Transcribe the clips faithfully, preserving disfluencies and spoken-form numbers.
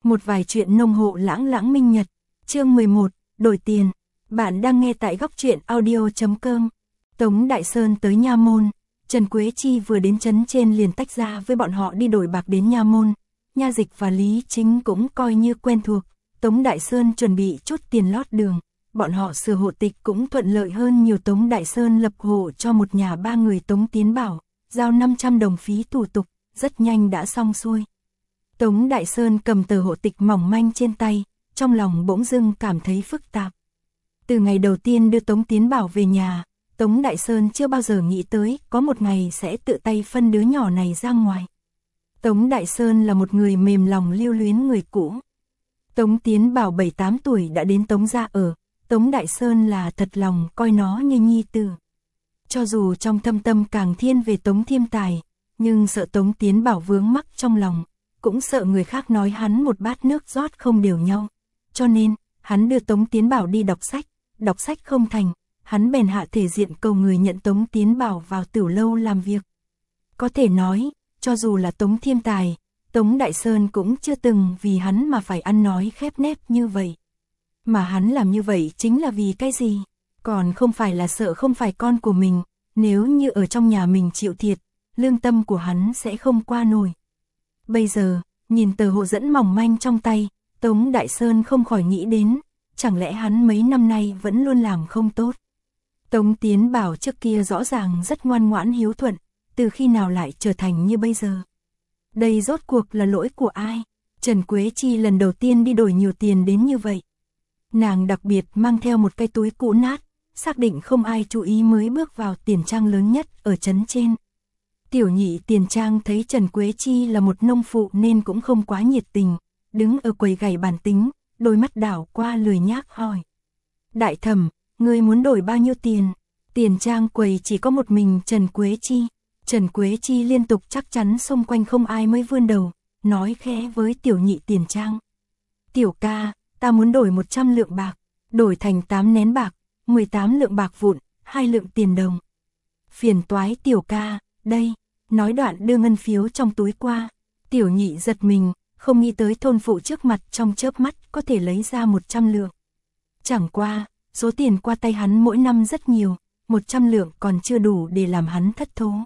Một vài chuyện nông hộ lãng lãng minh nhật. Chương mười một, đổi tiền. Bạn đang nghe tại góc truyện audio chấm com. Tống Đại Sơn tới Nha Môn. Trần Quế Chi vừa đến trấn trên liền tách ra với bọn họ đi đổi bạc đến Nha Môn. Nha Dịch và Lý Chính cũng coi như quen thuộc. Tống Đại Sơn chuẩn bị chút tiền lót đường. Bọn họ sửa hộ tịch cũng thuận lợi hơn nhiều. Tống Đại Sơn lập hộ cho một nhà ba người Tống Tiến Bảo, giao năm trăm đồng phí thủ tục, rất nhanh đã xong xuôi. Tống Đại Sơn cầm tờ hộ tịch mỏng manh trên tay, trong lòng bỗng dưng cảm thấy phức tạp. Từ ngày đầu tiên đưa Tống Tiến Bảo về nhà, Tống Đại Sơn chưa bao giờ nghĩ tới có một ngày sẽ tự tay phân đứa nhỏ này ra ngoài. Tống Đại Sơn là một người mềm lòng lưu luyến người cũ. Tống Tiến Bảo bảy tám tuổi đã đến Tống gia ở, Tống Đại Sơn là thật lòng coi nó như nhi tử. Cho dù trong thâm tâm càng thiên về Tống Thiêm Tài, nhưng sợ Tống Tiến Bảo vướng mắc trong lòng, cũng sợ người khác nói hắn một bát nước rót không đều nhau. Cho nên, hắn đưa Tống Tiến Bảo đi đọc sách, đọc sách không thành, hắn bèn hạ thể diện cầu người nhận Tống Tiến Bảo vào tiểu lâu làm việc. Có thể nói, cho dù là Tống Thiêm Tài, Tống Đại Sơn cũng chưa từng vì hắn mà phải ăn nói khép nép như vậy. Mà hắn làm như vậy chính là vì cái gì? Còn không phải là sợ không phải con của mình, nếu như ở trong nhà mình chịu thiệt, lương tâm của hắn sẽ không qua nổi. Bây giờ, nhìn tờ hộ dẫn mỏng manh trong tay, Tống Đại Sơn không khỏi nghĩ đến, chẳng lẽ hắn mấy năm nay vẫn luôn làm không tốt. Tống Tiến Bảo trước kia rõ ràng rất ngoan ngoãn hiếu thuận, từ khi nào lại trở thành như bây giờ. Đây rốt cuộc là lỗi của ai? Trần Quế Chi lần đầu tiên đi đổi nhiều tiền đến như vậy. Nàng đặc biệt mang theo một cái túi cũ nát, xác định không ai chú ý mới bước vào tiền trang lớn nhất ở trấn trên. Tiểu nhị tiền trang thấy Trần Quế Chi là một nông phụ nên cũng không quá nhiệt tình, đứng ở quầy gảy bàn tính, đôi mắt đảo qua lười nhác hỏi. Đại thẩm, ngươi muốn đổi bao nhiêu tiền? Tiền trang quầy chỉ có một mình Trần Quế Chi. Trần Quế Chi liên tục chắc chắn xung quanh không ai mới vươn đầu, nói khẽ với tiểu nhị tiền trang. Tiểu ca, ta muốn đổi một trăm lượng bạc, đổi thành tám nén bạc, mười tám lượng bạc vụn, hai lượng tiền đồng. Phiền toái tiểu ca, đây, nói đoạn đưa ngân phiếu trong túi qua. Tiểu nhị giật mình, không nghĩ tới thôn phụ trước mặt trong chớp mắt có thể lấy ra một trăm lượng. Chẳng qua, số tiền qua tay hắn mỗi năm rất nhiều, một trăm lượng còn chưa đủ để làm hắn thất thố.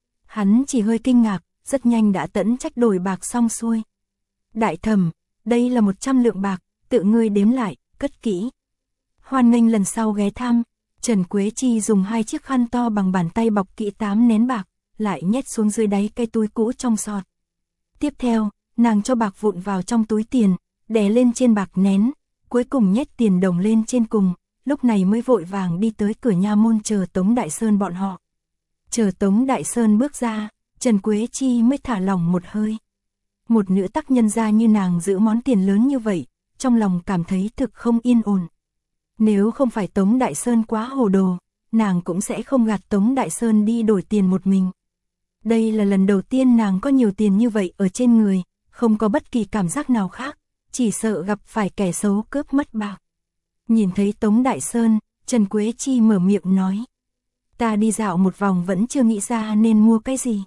Hắn chỉ hơi kinh ngạc, rất nhanh đã tẫn trách đổi bạc xong xuôi. Đại thẩm, đây là một trăm lượng bạc, tự ngươi đếm lại, cất kỹ. Hoan nghênh lần sau ghé thăm. Trần Quế Chi dùng hai chiếc khăn to bằng bàn tay bọc kỹ tám nén bạc, lại nhét xuống dưới đáy cái túi cũ trong sọt. Tiếp theo, nàng cho bạc vụn vào trong túi tiền, đè lên trên bạc nén, cuối cùng nhét tiền đồng lên trên cùng, lúc này mới vội vàng đi tới cửa nha môn chờ Tống Đại Sơn bọn họ. Chờ Tống Đại Sơn bước ra, Trần Quế Chi mới thả lỏng một hơi. Một nữ tác nhân gia như nàng giữ món tiền lớn như vậy, trong lòng cảm thấy thực không yên ổn. Nếu không phải Tống Đại Sơn quá hồ đồ, nàng cũng sẽ không gạt Tống Đại Sơn đi đổi tiền một mình. Đây là lần đầu tiên nàng có nhiều tiền như vậy ở trên người, không có bất kỳ cảm giác nào khác, chỉ sợ gặp phải kẻ xấu cướp mất bạc. Nhìn thấy Tống Đại Sơn, Trần Quế Chi mở miệng nói. Ta đi dạo một vòng vẫn chưa nghĩ ra nên mua cái gì.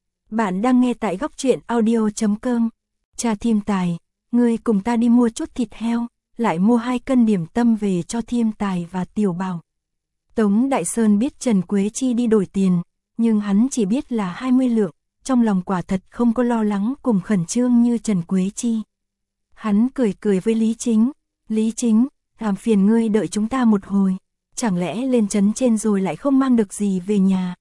Bạn đang nghe tại góc truyện audio chấm com. Cha Thiêm Tài, ngươi cùng ta đi mua chút thịt heo, lại mua hai cân điểm tâm về cho Thiêm Tài và Tiểu Bảo. Tống Đại Sơn biết Trần Quế Chi đi đổi tiền, nhưng hắn chỉ biết là hai mươi lượng, trong lòng quả thật không có lo lắng cùng khẩn trương như Trần Quế Chi. Hắn cười cười với Lý Chính. Lý Chính, làm phiền ngươi đợi chúng ta một hồi, chẳng lẽ lên trấn trên rồi lại không mang được gì về nhà.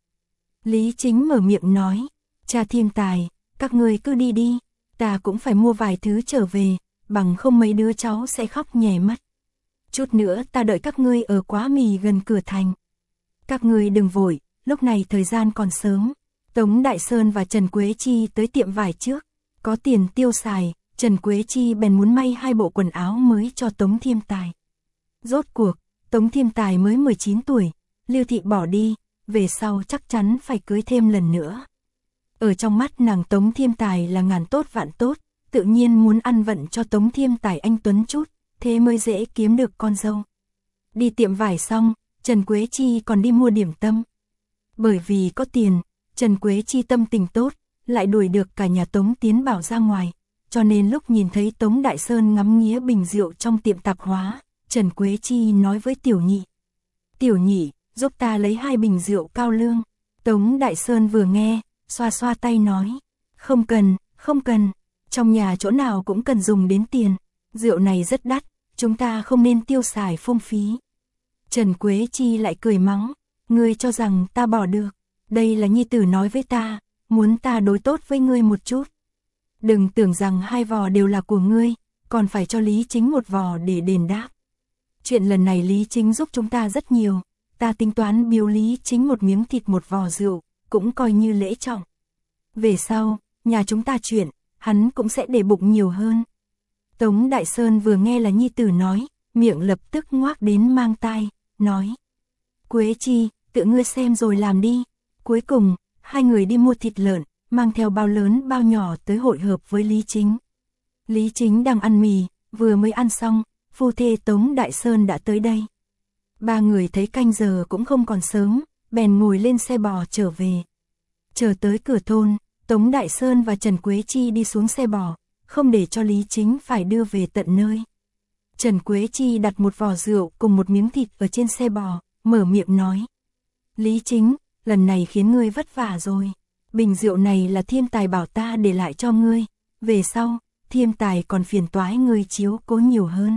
Lý Chính mở miệng nói, cha Thiêm Tài, các ngươi cứ đi đi, ta cũng phải mua vài thứ trở về, bằng không mấy đứa cháu sẽ khóc nhè mất. Chút nữa ta đợi các ngươi ở Quá Mì gần cửa thành. Các ngươi đừng vội, lúc này thời gian còn sớm. Tống Đại Sơn và Trần Quế Chi tới tiệm vải trước, có tiền tiêu xài, Trần Quế Chi bèn muốn may hai bộ quần áo mới cho Tống Thiêm Tài. Rốt cuộc, Tống Thiêm Tài mới mười chín tuổi, Lưu Thị bỏ đi, về sau chắc chắn phải cưới thêm lần nữa. Ở trong mắt nàng Tống Thiêm Tài là ngàn tốt vạn tốt, tự nhiên muốn ăn vận cho Tống Thiêm Tài anh tuấn chút, thế mới dễ kiếm được con dâu. Đi tiệm vải xong, Trần Quế Chi còn đi mua điểm tâm. Bởi vì có tiền, Trần Quế Chi tâm tình tốt, lại đuổi được cả nhà Tống Tiến Bảo ra ngoài, cho nên lúc nhìn thấy Tống Đại Sơn ngắm nghía bình rượu trong tiệm tạp hóa, Trần Quế Chi nói với Tiểu Nhị. Tiểu Nhị, giúp ta lấy hai bình rượu cao lương. Tống Đại Sơn vừa nghe, xoa xoa tay nói. Không cần, không cần, trong nhà chỗ nào cũng cần dùng đến tiền. Rượu này rất đắt, chúng ta không nên tiêu xài phung phí. Trần Quế Chi lại cười mắng. Ngươi cho rằng ta bỏ được. Đây là nhi tử nói với ta, muốn ta đối tốt với ngươi một chút. Đừng tưởng rằng hai vò đều là của ngươi, còn phải cho Lý Chính một vò để đền đáp. Chuyện lần này Lý Chính giúp chúng ta rất nhiều, ta tính toán biếu Lý Chính một miếng thịt một vò rượu, cũng coi như lễ trọng. Về sau, nhà chúng ta chuyện, hắn cũng sẽ để bụng nhiều hơn. Tống Đại Sơn vừa nghe là nhi tử nói, miệng lập tức ngoác đến mang tai, nói. Quế Chi, tự ngươi xem rồi làm đi. Cuối cùng, hai người đi mua thịt lợn, mang theo bao lớn bao nhỏ tới hội hợp với Lý Chính. Lý Chính đang ăn mì, vừa mới ăn xong, phu thê Tống Đại Sơn đã tới đây. Ba người thấy canh giờ cũng không còn sớm, bèn ngồi lên xe bò trở về. Chờ tới cửa thôn, Tống Đại Sơn và Trần Quế Chi đi xuống xe bò, không để cho Lý Chính phải đưa về tận nơi. Trần Quế Chi đặt một vò rượu cùng một miếng thịt ở trên xe bò, mở miệng nói. Lý Chính, lần này khiến ngươi vất vả rồi. Bình rượu này là Thiêm Tài bảo ta để lại cho ngươi. Về sau, Thiêm Tài còn phiền toái ngươi chiếu cố nhiều hơn.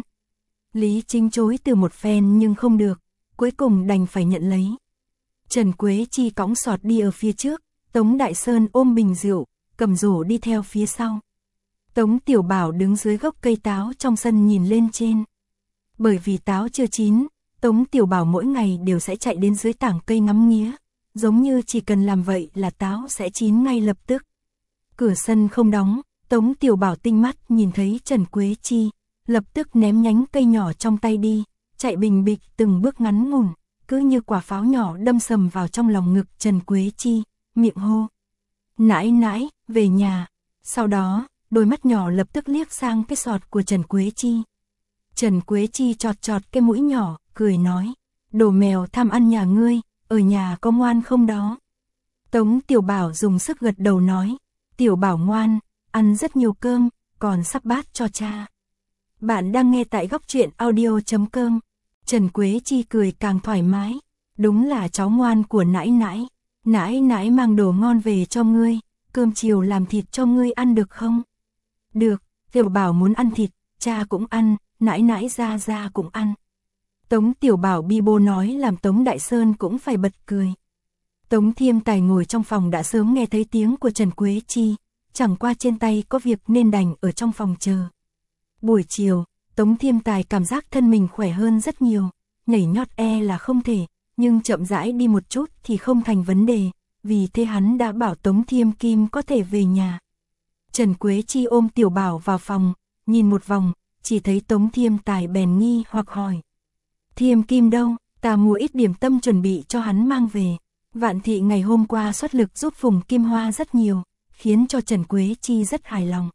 Lý Chính chối từ một phen nhưng không được, cuối cùng đành phải nhận lấy. Trần Quế Chi cõng sọt đi ở phía trước, Tống Đại Sơn ôm bình rượu, cầm rổ đi theo phía sau. Tống Tiểu Bảo đứng dưới gốc cây táo trong sân nhìn lên trên. Bởi vì táo chưa chín, Tống Tiểu Bảo mỗi ngày đều sẽ chạy đến dưới tảng cây ngắm nghía, giống như chỉ cần làm vậy là táo sẽ chín ngay lập tức. Cửa sân không đóng, Tống Tiểu Bảo tinh mắt nhìn thấy Trần Quế Chi, lập tức ném nhánh cây nhỏ trong tay đi, chạy bình bịch từng bước ngắn ngủn, cứ như quả pháo nhỏ đâm sầm vào trong lòng ngực Trần Quế Chi, miệng hô. Nãi nãi, về nhà. Sau đó, đôi mắt nhỏ lập tức liếc sang cái sọt của Trần Quế Chi. Trần Quế Chi chọt chọt cái mũi nhỏ, cười nói. Đồ mèo tham ăn nhà ngươi, ở nhà có ngoan không đó? Tống Tiểu Bảo dùng sức gật đầu nói. Tiểu Bảo ngoan, ăn rất nhiều cơm, còn sắp bát cho cha. Bạn đang nghe tại góc truyện audio chấm com. Trần Quế Chi cười càng thoải mái. Đúng là cháu ngoan của nãi nãi. Nãi nãi mang đồ ngon về cho ngươi, cơm chiều làm thịt cho ngươi ăn được không? Được, Tiểu Bảo muốn ăn thịt, cha cũng ăn, nãi nãi ra ra cũng ăn. Tống Tiểu Bảo bi bô nói làm Tống Đại Sơn cũng phải bật cười. Tống Thiêm Tài ngồi trong phòng đã sớm nghe thấy tiếng của Trần Quế Chi, chẳng qua trên tay có việc nên đành ở trong phòng chờ. Buổi chiều, Tống Thiêm Tài cảm giác thân mình khỏe hơn rất nhiều, nhảy nhót e là không thể, nhưng chậm rãi đi một chút thì không thành vấn đề, vì thế hắn đã bảo Tống Thiêm Kim có thể về nhà. Trần Quế Chi ôm Tiểu Bảo vào phòng, nhìn một vòng, chỉ thấy Tống Thiêm Tài bèn nghi hoặc hỏi. Thiêm Kim đâu, ta mua ít điểm tâm chuẩn bị cho hắn mang về. Vạn Thị ngày hôm qua xuất lực giúp Phùng Kim Hoa rất nhiều, khiến cho Trần Quế Chi rất hài lòng.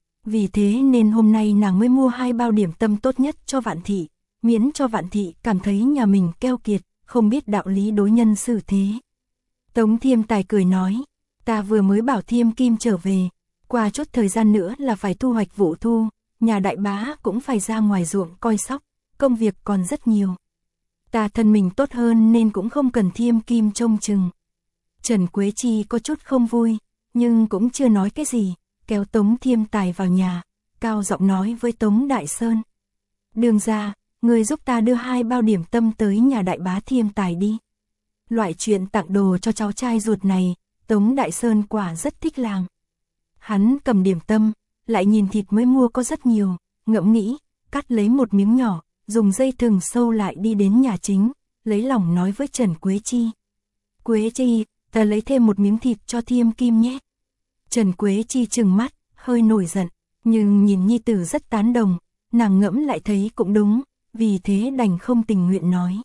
Vì thế nên hôm nay nàng mới mua hai bao điểm tâm tốt nhất cho Vạn Thị, miễn cho Vạn Thị cảm thấy nhà mình keo kiệt, không biết đạo lý đối nhân xử thế. Tống Thiêm Tài cười nói, ta vừa mới bảo Thiêm Kim trở về, qua chút thời gian nữa là phải thu hoạch vụ thu, nhà đại bá cũng phải ra ngoài ruộng coi sóc, công việc còn rất nhiều. Ta thân mình tốt hơn nên cũng không cần Thiêm Kim trông chừng. Trần Quế Chi có chút không vui, nhưng cũng chưa nói cái gì, kéo Tống Thiêm Tài vào nhà, cao giọng nói với Tống Đại Sơn. Đường ra, người giúp ta đưa hai bao điểm tâm tới nhà đại bá Thiêm Tài đi. Loại chuyện tặng đồ cho cháu trai ruột này, Tống Đại Sơn quả rất thích làm. Hắn cầm điểm tâm, lại nhìn thịt mới mua có rất nhiều, ngẫm nghĩ, cắt lấy một miếng nhỏ, dùng dây thừng sâu lại đi đến nhà chính, lấy lòng nói với Trần Quế Chi. Quế Chi, ta lấy thêm một miếng thịt cho Thiêm Kim nhé. Trần Quế Chi trừng mắt, hơi nổi giận, nhưng nhìn nhi tử rất tán đồng, nàng ngẫm lại thấy cũng đúng, vì thế đành không tình nguyện nói.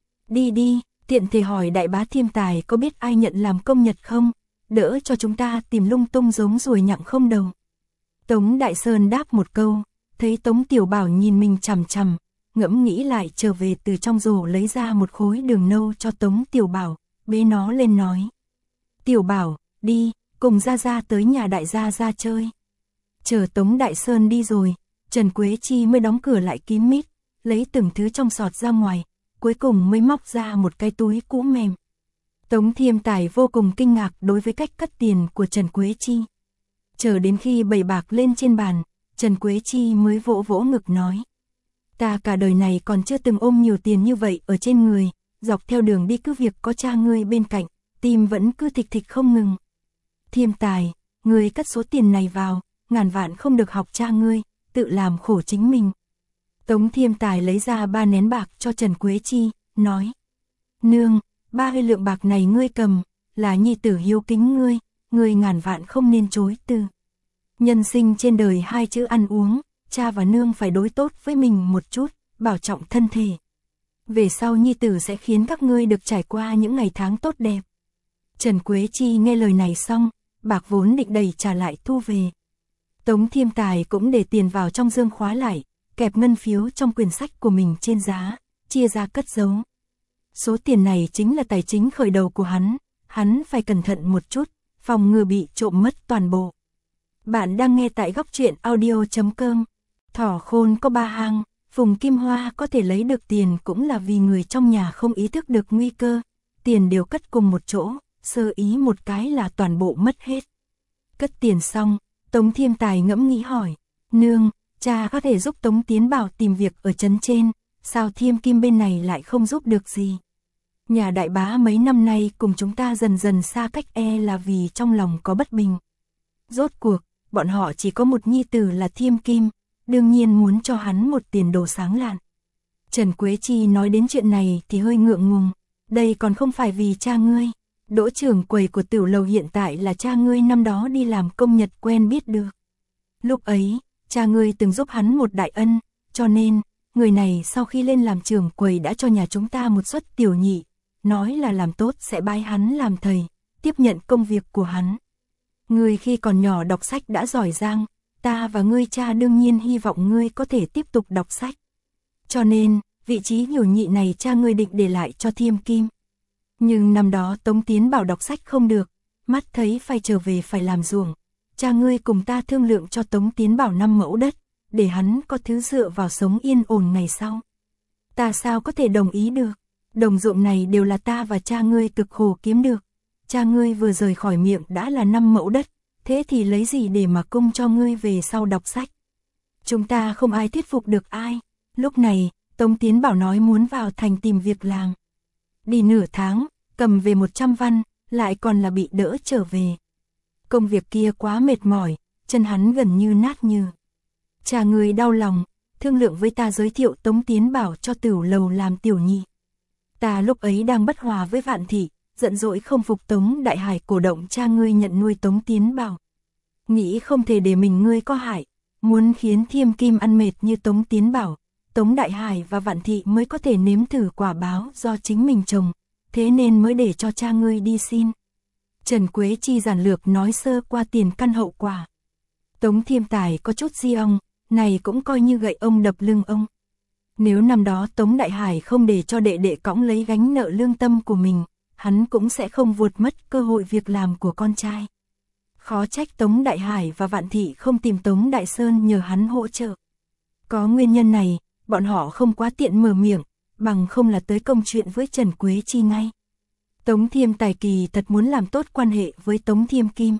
Đi đi, tiện thể hỏi đại bá Thiêm Tài có biết ai nhận làm công nhật không, đỡ cho chúng ta tìm lung tung giống ruồi nhặng không đầu. Tống Đại Sơn đáp một câu, thấy Tống Tiểu Bảo nhìn mình chằm chằm, ngẫm nghĩ lại trở về từ trong rổ lấy ra một khối đường nâu cho Tống Tiểu Bảo, bế nó lên nói. Tiểu Bảo, đi, cùng Gia Gia tới nhà đại gia Gia chơi. Chờ Tống Đại Sơn đi rồi, Trần Quế Chi mới đóng cửa lại kín mít, lấy từng thứ trong sọt ra ngoài, cuối cùng mới móc ra một cái túi cũ mềm. Tống Thiêm Tài vô cùng kinh ngạc đối với cách cất tiền của Trần Quế Chi. Chờ đến khi bày bạc lên trên bàn, Trần Quế Chi mới vỗ vỗ ngực nói. Ta cả đời này còn chưa từng ôm nhiều tiền như vậy ở trên người, dọc theo đường đi cứ việc có cha ngươi bên cạnh, tim vẫn cứ thịch thịch không ngừng. Thiêm Tài, ngươi cất số tiền này vào, ngàn vạn không được học cha ngươi, tự làm khổ chính mình. Tống Thiêm Tài lấy ra ba nén bạc cho Trần Quế Chi, nói. Nương, ba mươi lượng bạc này ngươi cầm, là nhi tử hiếu kính ngươi, ngươi ngàn vạn không nên chối từ. Nhân sinh trên đời hai chữ ăn uống, cha và nương phải đối tốt với mình một chút, bảo trọng thân thể. Về sau nhi tử sẽ khiến các ngươi được trải qua những ngày tháng tốt đẹp. Trần Quế Chi nghe lời này xong, bạc vốn định đẩy trả lại thu về. Tống Thiêm Tài cũng để tiền vào trong dương khóa lại, kẹp ngân phiếu trong quyển sách của mình trên giá, chia ra cất giấu. Số tiền này chính là tài chính khởi đầu của hắn, hắn phải cẩn thận một chút, phòng ngừa bị trộm mất toàn bộ. Bạn đang nghe tại góc truyện audio chấm com. Thỏ khôn có ba hang, Phùng Kim Hoa có thể lấy được tiền cũng là vì người trong nhà không ý thức được nguy cơ, tiền đều cất cùng một chỗ, sơ ý một cái là toàn bộ mất hết. Cất tiền xong, Tống Thiêm Tài ngẫm nghĩ hỏi, nương, cha có thể giúp Tống Tiến Bảo tìm việc ở trấn trên, sao Thiêm Kim bên này lại không giúp được gì? Nhà đại bá mấy năm nay cùng chúng ta dần dần xa cách e là vì trong lòng có bất bình. Rốt cuộc, bọn họ chỉ có một nhi tử là Thiêm Kim, đương nhiên muốn cho hắn một tiền đồ sáng lạn. Trần Quế Chi nói đến chuyện này thì hơi ngượng ngùng, đây còn không phải vì cha ngươi. Đỗ trưởng quầy của tiểu lầu hiện tại là cha ngươi năm đó đi làm công nhật quen biết được. Lúc ấy, cha ngươi từng giúp hắn một đại ân, cho nên, người này sau khi lên làm trưởng quầy đã cho nhà chúng ta một suất tiểu nhị, nói là làm tốt sẽ bái hắn làm thầy, tiếp nhận công việc của hắn. Ngươi khi còn nhỏ đọc sách đã giỏi giang, ta và ngươi cha đương nhiên hy vọng ngươi có thể tiếp tục đọc sách. Cho nên, vị trí tiểu nhị này cha ngươi định để lại cho Thiêm Kim. Nhưng năm đó Tống Tiến Bảo đọc sách không được, mắt thấy phải trở về phải làm ruộng. Cha ngươi cùng ta thương lượng cho Tống Tiến Bảo năm mẫu đất, để hắn có thứ dựa vào sống yên ổn ngày sau. Ta sao có thể đồng ý được, đồng ruộng này đều là ta và cha ngươi cực khổ kiếm được. Cha ngươi vừa rời khỏi miệng đã là năm mẫu đất, thế thì lấy gì để mà cung cho ngươi về sau đọc sách. Chúng ta không ai thuyết phục được ai. Lúc này, Tống Tiến Bảo nói muốn vào thành tìm việc làm. Đi nửa tháng, cầm về một trăm văn, lại còn là bị đỡ trở về. Công việc kia quá mệt mỏi, chân hắn gần như nát như. Cha người đau lòng, thương lượng với ta giới thiệu Tống Tiến Bảo cho tiểu lầu làm tiểu nhị. Ta lúc ấy đang bất hòa với Vạn Thị, giận dỗi không phục Tống Đại Hải cổ động cha ngươi nhận nuôi Tống Tiến Bảo. Nghĩ không thể để mình ngươi có hại, muốn khiến Thiêm Kim ăn mệt như Tống Tiến Bảo, Tống Đại Hải và Vạn Thị mới có thể nếm thử quả báo do chính mình trồng, thế nên mới để cho cha ngươi đi xin. Trần Quế Chi giản lược nói sơ qua tiền căn hậu quả. Tống Thiêm Tài có chút di ông, này cũng coi như gậy ông đập lưng ông. Nếu năm đó Tống Đại Hải không để cho đệ đệ cõng lấy gánh nợ lương tâm của mình, hắn cũng sẽ không vuột mất cơ hội việc làm của con trai. Khó trách Tống Đại Hải và Vạn Thị không tìm Tống Đại Sơn nhờ hắn hỗ trợ. Có nguyên nhân này, bọn họ không quá tiện mở miệng, bằng không là tới công chuyện với Trần Quế Chi ngay. Tống Thiêm Tài kỳ thật muốn làm tốt quan hệ với Tống Thiêm Kim.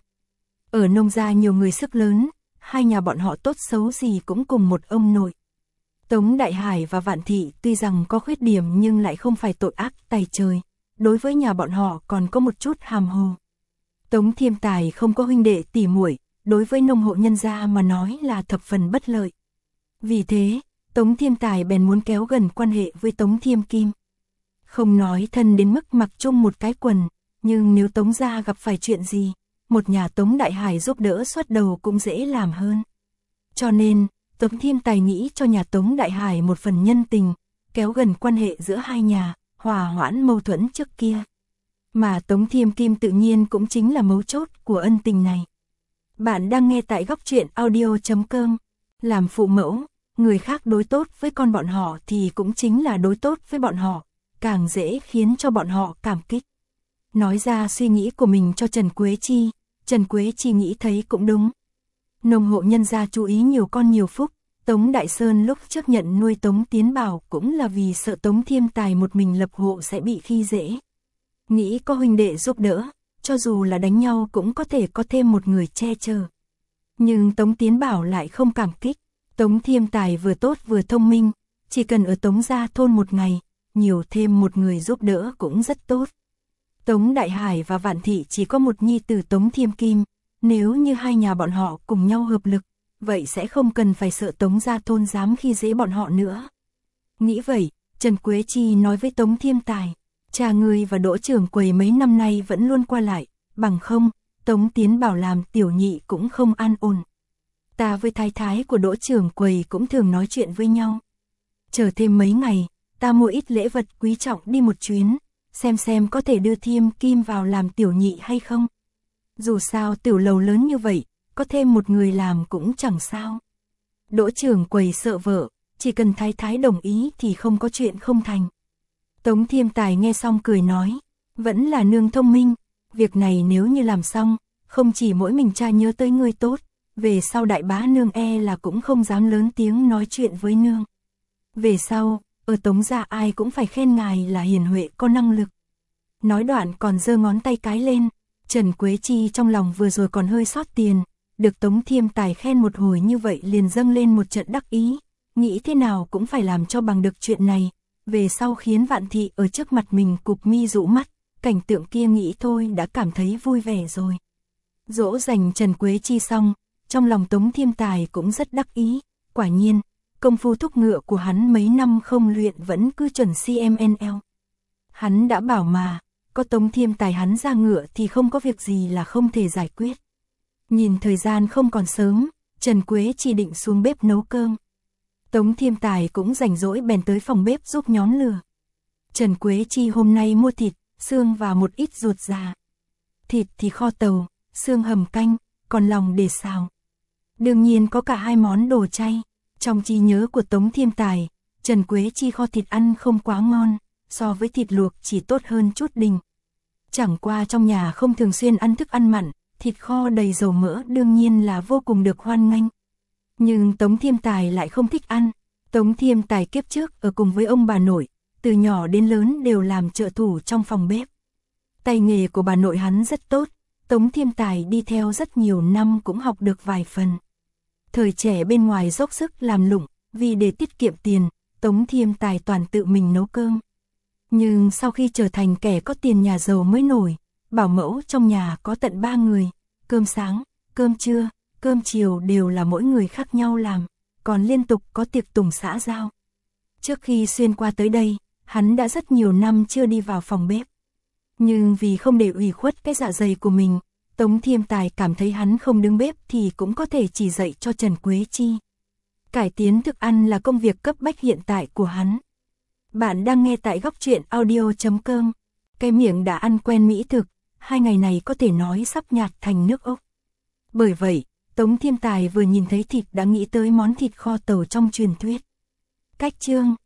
Ở nông gia nhiều người sức lớn, hai nhà bọn họ tốt xấu gì cũng cùng một ông nội. Tống Đại Hải và Vạn Thị tuy rằng có khuyết điểm nhưng lại không phải tội ác tày trời, đối với nhà bọn họ còn có một chút hàm hồ. Tống Thiêm Tài không có huynh đệ tỉ muội, đối với nông hộ nhân gia mà nói là thập phần bất lợi. Vì thế, Tống Thiêm Tài bèn muốn kéo gần quan hệ với Tống Thiêm Kim. Không nói thân đến mức mặc chung một cái quần, nhưng nếu Tống gia gặp phải chuyện gì, một nhà Tống Đại Hải giúp đỡ xuất đầu cũng dễ làm hơn. Cho nên, Tống Thiêm Tài nghĩ cho nhà Tống Đại Hải một phần nhân tình, kéo gần quan hệ giữa hai nhà, hòa hoãn mâu thuẫn trước kia. Mà Tống Thiêm Kim tự nhiên cũng chính là mấu chốt của ân tình này. Bạn đang nghe tại góc truyện audio chấm com. Làm phụ mẫu, người khác đối tốt với con bọn họ thì cũng chính là đối tốt với bọn họ, càng dễ khiến cho bọn họ cảm kích. Nói ra suy nghĩ của mình cho Trần Quế Chi, Trần Quế Chi nghĩ thấy cũng đúng. Nông hộ nhân gia chú ý nhiều con nhiều phúc, Tống Đại Sơn lúc trước nhận nuôi Tống Tiến Bảo cũng là vì sợ Tống Thiêm Tài một mình lập hộ sẽ bị khi dễ. Nghĩ có huynh đệ giúp đỡ, cho dù là đánh nhau cũng có thể có thêm một người che chở. Nhưng Tống Tiến Bảo lại không cảm kích, Tống Thiêm Tài vừa tốt vừa thông minh, chỉ cần ở Tống gia thôn một ngày, nhiều thêm một người giúp đỡ cũng rất tốt. Tống Đại Hải và Vạn Thị chỉ có một nhi tử Tống Thiêm Kim, nếu như hai nhà bọn họ cùng nhau hợp lực, vậy sẽ không cần phải sợ Tống gia thôn dám khi dễ bọn họ nữa. Nghĩ vậy, Trần Quế Chi nói với Tống Thiêm Tài, cha ngươi và Đỗ trưởng quầy mấy năm nay vẫn luôn qua lại, bằng không, Tống Tiến Bảo làm tiểu nhị cũng không an ổn. Ta với thái thái của Đỗ trưởng quầy cũng thường nói chuyện với nhau. Chờ thêm mấy ngày, ta mua ít lễ vật quý trọng đi một chuyến, xem xem có thể đưa Thiêm Kim vào làm tiểu nhị hay không. Dù sao tiểu lầu lớn như vậy, có thêm một người làm cũng chẳng sao. Đỗ trưởng quầy sợ vợ, chỉ cần thái thái đồng ý thì không có chuyện không thành. Tống Thiêm Tài nghe xong cười nói, vẫn là nương thông minh, việc này nếu như làm xong, không chỉ mỗi mình cha nhớ tới ngươi tốt, về sau đại bá nương e là cũng không dám lớn tiếng nói chuyện với nương. Về sau, ở Tống gia ai cũng phải khen ngài là hiền huệ có năng lực. Nói đoạn còn giơ ngón tay cái lên, Trần Quế Chi trong lòng vừa rồi còn hơi sót tiền, được Tống Thiêm Tài khen một hồi như vậy liền dâng lên một trận đắc ý, nghĩ thế nào cũng phải làm cho bằng được chuyện này, về sau khiến Vạn Thị ở trước mặt mình cụp mi rũ mắt, cảnh tượng kia nghĩ thôi đã cảm thấy vui vẻ rồi. Dỗ dành Trần Quế Chi xong, trong lòng Tống Thiêm Tài cũng rất đắc ý, quả nhiên, công phu thúc ngựa của hắn mấy năm không luyện vẫn cứ chuẩn xê em en lờ. Hắn đã bảo mà, có Tống Thiêm Tài hắn ra ngựa thì không có việc gì là không thể giải quyết. Nhìn thời gian không còn sớm, Trần Quế chỉ định xuống bếp nấu cơm. Tống Thiêm Tài cũng rảnh rỗi bèn tới phòng bếp giúp nhóm lửa. Trần Quế Chi hôm nay mua thịt, xương và một ít ruột già. Thịt thì kho tàu, xương hầm canh, còn lòng để xào. Đương nhiên có cả hai món đồ chay. Trong trí nhớ của Tống Thiêm Tài, Trần Quế Chi kho thịt ăn không quá ngon, so với thịt luộc chỉ tốt hơn chút đỉnh. Chẳng qua trong nhà không thường xuyên ăn thức ăn mặn, thịt kho đầy dầu mỡ đương nhiên là vô cùng được hoan nghênh. Nhưng Tống Thiêm Tài lại không thích ăn. Tống Thiêm Tài kiếp trước ở cùng với ông bà nội, từ nhỏ đến lớn đều làm trợ thủ trong phòng bếp. Tay nghề của bà nội hắn rất tốt, Tống Thiêm Tài đi theo rất nhiều năm cũng học được vài phần. Thời trẻ bên ngoài dốc sức làm lụng, vì để tiết kiệm tiền, Tống Thiêm Tài toàn tự mình nấu cơm. Nhưng sau khi trở thành kẻ có tiền nhà giàu mới nổi, bảo mẫu trong nhà có tận ba người, cơm sáng, cơm trưa, cơm chiều đều là mỗi người khác nhau làm, còn liên tục có tiệc tùng xã giao. Trước khi xuyên qua tới đây, hắn đã rất nhiều năm chưa đi vào phòng bếp. Nhưng vì không để ủy khuất cái dạ dày của mình, Tống Thiêm Tài cảm thấy hắn không đứng bếp thì cũng có thể chỉ dạy cho Trần Quế Chi. Cải tiến thức ăn là công việc cấp bách hiện tại của hắn. Bạn đang nghe tại góc truyện audio chấm com. Cái miệng đã ăn quen mỹ thực, hai ngày này có thể nói sắp nhạt thành nước ốc. Bởi vậy, Tống Thiêm Tài vừa nhìn thấy thịt đã nghĩ tới món thịt kho tàu trong truyền thuyết. Cách chương